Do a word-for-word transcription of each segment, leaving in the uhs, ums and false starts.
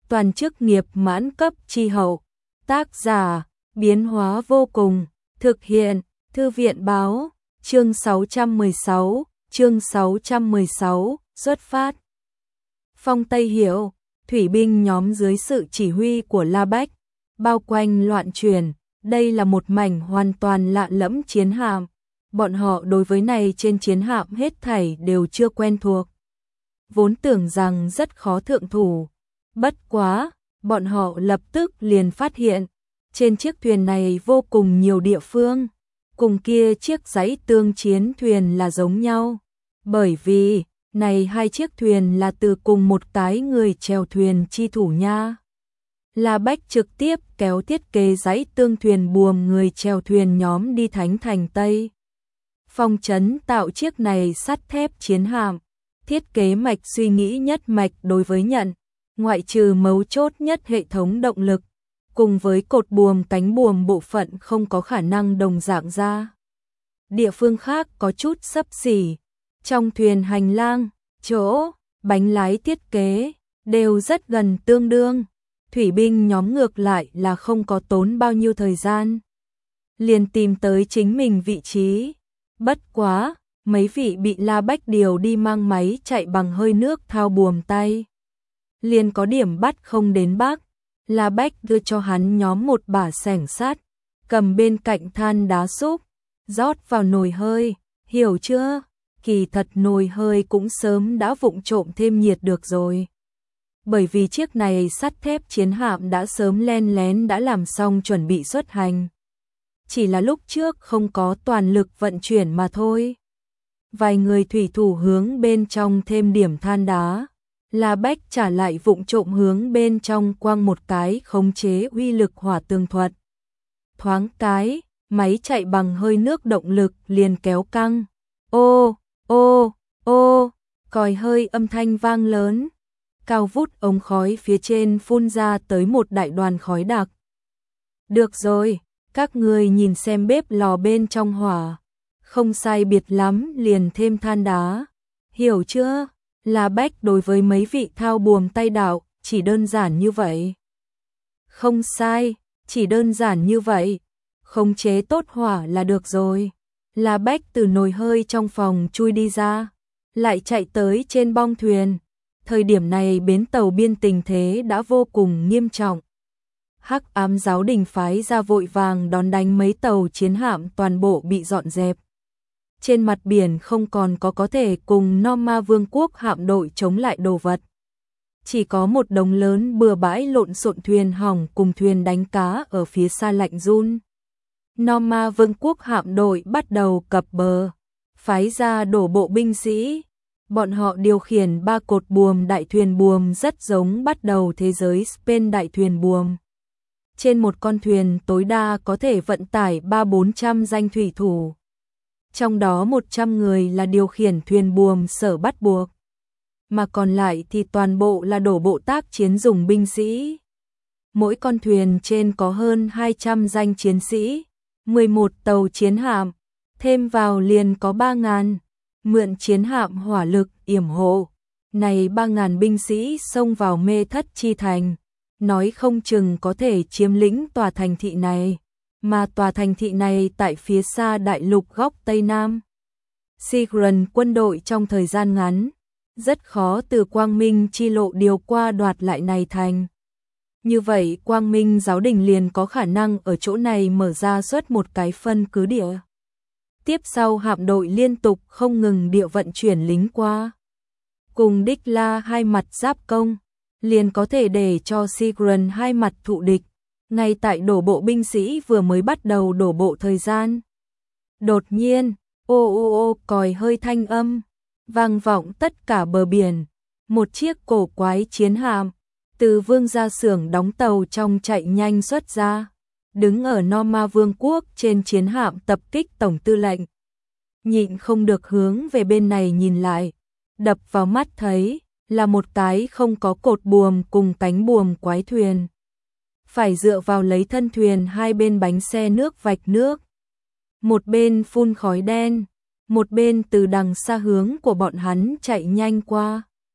toàn chức nghiệp mãn cấp chi hậu. Tác giả, biến hóa vô cùng, thực hiện, Thư viện báo, chương sáu trăm mười sáu, chương sáu trăm mười sáu, xuất phát. Phong Tây Hiểu, thủy binh nhóm dưới sự chỉ huy của La Bách, bao quanh loạn truyền, đây là một mảnh hoàn toàn lạ lẫm chiến hạm. Bọn họ đối với này trên chiến hạm hết thảy đều chưa quen thuộc. Vốn tưởng rằng rất khó thượng thủ. Bất quá, bọn họ lập tức liền phát hiện, trên chiếc thuyền này vô cùng nhiều địa phương, cùng kia chiếc dãy tương chiến thuyền là giống nhau. Bởi vì, này hai chiếc thuyền là từ cùng một cái người chèo thuyền chi thủ nha. La Bách trực tiếp kéo thiết kế dãy tương thuyền buồm người chèo thuyền nhóm đi Thánh Thành Tây. Phong Trấn tạo chiếc này sắt thép chiến hạm, thiết kế mạch suy nghĩ nhất mạch đối với nhận, ngoại trừ mấu chốt nhất hệ thống động lực, cùng với cột buồm cánh buồm bộ phận không có khả năng đồng dạng ra. Địa phương khác có chút xấp xỉ, trong thuyền hành lang, chỗ, bánh lái thiết kế, đều rất gần tương đương. Thủy binh nhóm ngược lại là không có tốn bao nhiêu thời gian, liền tìm tới chính mình vị trí. Bất quá, mấy vị bị La Bách điều đi mang máy chạy bằng hơi nước thao buồm tay, liền có điểm bắt không đến bác. La Bách đưa cho hắn nhóm một bả xẻng sắt, cầm bên cạnh than đá xúc, rót vào nồi hơi, hiểu chưa? Kỳ thật nồi hơi cũng sớm đã vụng trộm thêm nhiệt được rồi. Bởi vì chiếc này sắt thép chiến hạm đã sớm len lén đã làm xong chuẩn bị xuất hành. Chỉ là lúc trước không có toàn lực vận chuyển mà thôi. Vài người thủy thủ hướng bên trong thêm điểm than đá. La Bách trả lại vụng trộm hướng bên trong quăng một cái khống chế uy lực hỏa tường thuật. Thoáng cái, máy chạy bằng hơi nước động lực liền kéo căng. Ô, ô, ô, còi hơi âm thanh vang lớn. Cao vút ống khói phía trên phun ra tới một đại đoàn khói đặc. Được rồi, các người nhìn xem bếp lò bên trong hỏa. Không sai biệt lắm liền thêm than đá. Hiểu chưa? La Bách đối với mấy vị thao buồm tay đạo, chỉ đơn giản như vậy. Không sai, chỉ đơn giản như vậy. Khống chế tốt hỏa là được rồi. La Bách từ nồi hơi trong phòng chui đi ra, lại chạy tới trên bong thuyền. Thời điểm này bến tàu biên tình thế đã vô cùng nghiêm trọng. Hắc ám giáo đình phái ra vội vàng đón đánh mấy tàu chiến hạm toàn bộ bị dọn dẹp. Trên mặt biển không còn có có thể cùng Norma Vương quốc hạm đội chống lại đồ vật. Chỉ có một đống lớn bừa bãi lộn xộn thuyền hỏng cùng thuyền đánh cá ở phía xa lạnh run. Norma Vương quốc hạm đội bắt đầu cập bờ, phái ra đổ bộ binh sĩ. Bọn họ điều khiển ba cột buồm đại thuyền buồm rất giống bắt đầu thế giới Spain đại thuyền buồm. Trên một con thuyền tối đa có thể vận tải ba bốn trăm danh thủy thủ. Trong đó một trăm người là điều khiển thuyền buồm sở bắt buộc. Mà còn lại thì toàn bộ là đổ bộ tác chiến dùng binh sĩ. Mỗi con thuyền trên có hơn hai trăm danh chiến sĩ, mười một tàu chiến hạm, thêm vào liền có ba ngàn. Mượn chiến hạm hỏa lực yểm hộ, này ba ngàn binh sĩ xông vào Mê Thất Chi Thành, nói không chừng có thể chiếm lĩnh tòa thành thị này, mà tòa thành thị này tại phía xa đại lục góc Tây Nam. Sigurd quân đội trong thời gian ngắn, rất khó từ Quang Minh chi lộ điều qua đoạt lại này thành. Như vậy Quang Minh giáo đình liền có khả năng ở chỗ này mở ra suốt một cái phân cứ địa. Tiếp sau hạm đội liên tục không ngừng địa vận chuyển lính qua. Cùng đích la hai mặt giáp công, liền có thể để cho Sigurd hai mặt thụ địch, ngay tại đổ bộ binh sĩ vừa mới bắt đầu đổ bộ thời gian. Đột nhiên, ô ô ô còi hơi thanh âm, vang vọng tất cả bờ biển, một chiếc cổ quái chiến hạm, từ vương gia xưởng đóng tàu trong chạy nhanh xuất ra. Đứng ở Norma Vương quốc trên chiến hạm tập kích tổng tư lệnh. Nhịn không được hướng về bên này nhìn lại, đập vào mắt thấy là một cái không có cột buồm cùng cánh buồm quái thuyền. Phải dựa vào lấy thân thuyền hai bên bánh xe nước vạch nước. Một bên phun khói đen, một bên từ đằng xa hướng của bọn hắn chạy nhanh qua.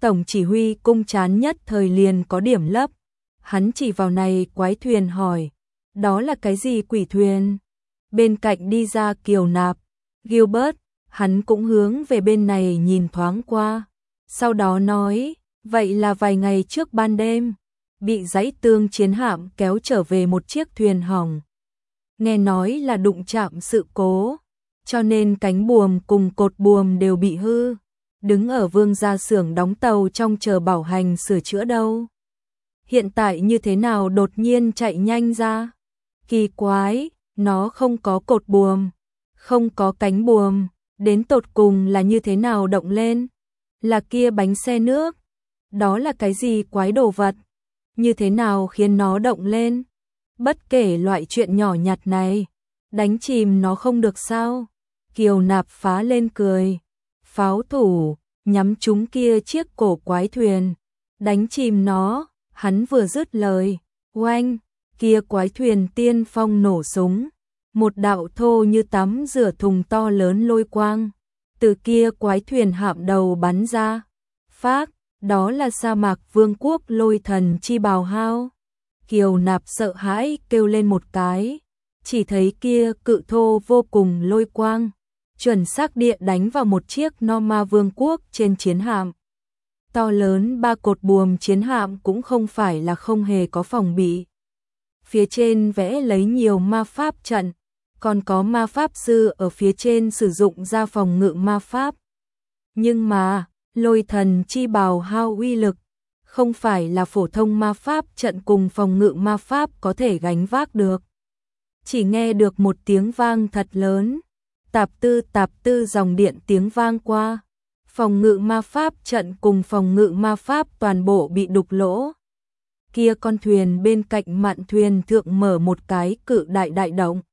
Tổng chỉ huy cung chán nhất thời liền có điểm lấp. Hắn chỉ vào này quái thuyền hỏi, đó là cái gì quỷ thuyền? Bên cạnh đi ra Kiều Nạp, Gilbert, hắn cũng hướng về bên này nhìn thoáng qua. Sau đó nói, vậy là vài ngày trước ban đêm, bị dãy tương chiến hạm kéo trở về một chiếc thuyền hỏng. Nghe nói là đụng chạm sự cố, cho nên cánh buồm cùng cột buồm đều bị hư. Đứng ở vương gia xưởng đóng tàu trong chờ bảo hành sửa chữa đâu. Hiện tại như thế nào đột nhiên chạy nhanh ra? Kỳ quái, nó không có cột buồm, không có cánh buồm, đến tột cùng là như thế nào động lên? Là kia bánh xe nước? Đó là cái gì quái đồ vật? Như thế nào khiến nó động lên? Bất kể loại chuyện nhỏ nhặt này, đánh chìm nó không được sao? Kiều Nạp phá lên cười. Pháo thủ, nhắm trúng kia chiếc cổ quái thuyền, đánh chìm nó. Hắn vừa dứt lời, oanh, kia quái thuyền tiên phong nổ súng. Một đạo thô như tắm rửa thùng to lớn lôi quang, từ kia quái thuyền hạm đầu bắn ra. Phác, đó là sa mạc vương quốc lôi thần chi bào hao. Kiều Nạp sợ hãi kêu lên một cái, chỉ thấy kia cự thô vô cùng lôi quang, chuẩn xác địa đánh vào một chiếc Norma vương quốc trên chiến hạm. To lớn ba cột buồm chiến hạm cũng không phải là không hề có phòng bị. Phía trên vẽ lấy nhiều ma pháp trận, còn có ma pháp sư ở phía trên sử dụng ra phòng ngự ma pháp. Nhưng mà, lôi thần chi bào hao uy lực, không phải là phổ thông ma pháp trận cùng phòng ngự ma pháp có thể gánh vác được. Chỉ nghe được một tiếng vang thật lớn, tạp tư tạp tư dòng điện tiếng vang qua. Phòng ngự ma pháp trận cùng phòng ngự ma pháp toàn bộ bị đục lỗ. Kia con thuyền bên cạnh mạn thuyền thượng mở một cái cự đại đại động.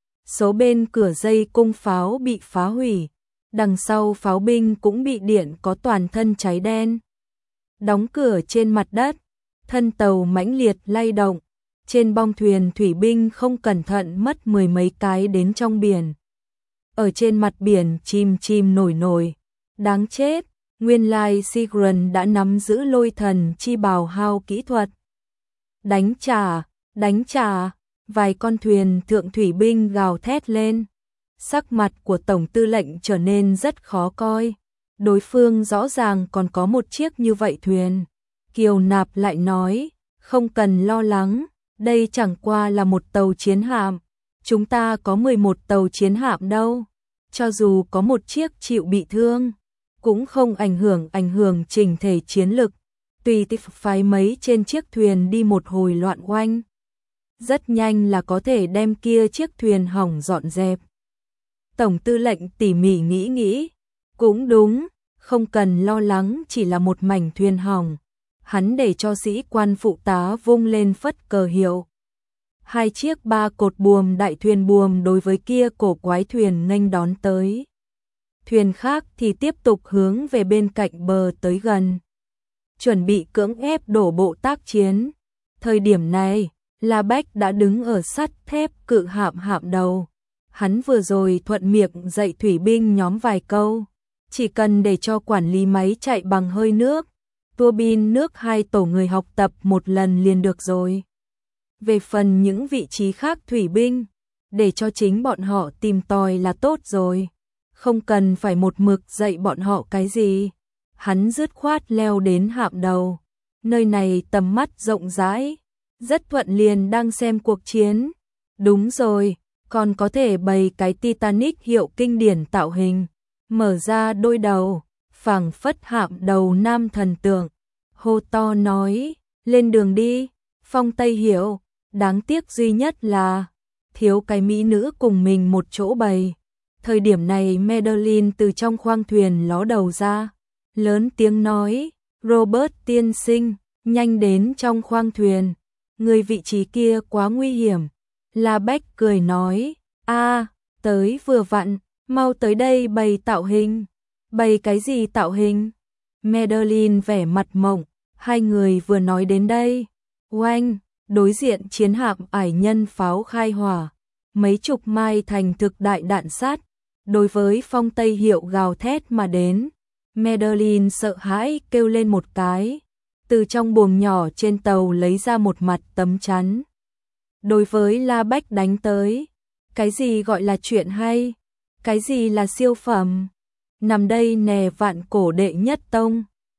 Số bên cửa dây cung pháo bị phá hủy, đằng sau pháo binh cũng bị điện có toàn thân cháy đen. Đóng cửa trên mặt đất, thân tàu mãnh liệt lay động, trên bong thuyền thủy binh không cẩn thận mất mười mấy cái đến trong biển. Ở trên mặt biển chìm chìm nổi nổi. Đáng chết, nguyên lai Sigrun đã nắm giữ lôi thần chi bào hao kỹ thuật. Đánh trả, đánh trả, vài con thuyền thượng thủy binh gào thét lên. Sắc mặt của tổng tư lệnh trở nên rất khó coi. Đối phương rõ ràng còn có một chiếc như vậy thuyền. Kiều Nạp lại nói, không cần lo lắng, đây chẳng qua là một tàu chiến hạm. Chúng ta có mười một tàu chiến hạm đâu. Cho dù có một chiếc chịu bị thương, cũng không ảnh hưởng ảnh hưởng chỉnh thể chiến lực. Tùy tiếp phái mấy trên chiếc thuyền đi một hồi loạn oanh, rất nhanh là có thể đem kia chiếc thuyền hỏng dọn dẹp. Tổng tư lệnh tỉ mỉ nghĩ nghĩ, cũng đúng, không cần lo lắng, chỉ là một mảnh thuyền hỏng. Hắn để cho sĩ quan phụ tá vung lên phất cờ hiệu. Hai chiếc ba cột buồm đại thuyền buồm đối với kia cổ quái thuyền nghênh đón tới. Thuyền khác thì tiếp tục hướng về bên cạnh bờ tới gần, chuẩn bị cưỡng ép đổ bộ tác chiến. Thời điểm này, La Bách đã đứng ở sắt thép cự hạm hạm đầu. Hắn vừa rồi thuận miệng dạy thủy binh nhóm vài câu, chỉ cần để cho quản lý máy chạy bằng hơi nước, tua bin nước hai tổ người học tập một lần liền được rồi. Về phần những vị trí khác thủy binh, để cho chính bọn họ tìm tòi là tốt rồi, không cần phải một mực dạy bọn họ cái gì. Hắn dứt khoát leo đến hạm đầu, nơi này tầm mắt rộng rãi, rất thuận liền đang xem cuộc chiến. Đúng rồi, còn có thể bày cái Titanic hiệu kinh điển tạo hình, mở ra đôi đầu, phảng phất hạm đầu nam thần tượng. Hô to nói, lên đường đi, Phong Tây Hiểu, đáng tiếc duy nhất là thiếu cái mỹ nữ cùng mình một chỗ bày. Thời điểm này Madeline từ trong khoang thuyền ló đầu ra, lớn tiếng nói, Robert tiên sinh, nhanh đến trong khoang thuyền, người vị trí kia quá nguy hiểm. La Bách cười nói, a, tới vừa vặn, mau tới đây bày tạo hình. Bày cái gì tạo hình? Madeline vẻ mặt mộng, hai người vừa nói đến đây. Oanh, đối diện chiến hạm ải nhân pháo khai hỏa, mấy chục mai thành thực đại đạn sát, đối với Phong Tây Hiệu gào thét mà đến. Madeline sợ hãi kêu lên một cái, từ trong buồng nhỏ trên tàu lấy ra một mặt tấm chắn. Đối với La Bách đánh tới, cái gì gọi là chuyện hay, cái gì là siêu phẩm, nằm đây nè vạn cổ đệ nhất tông.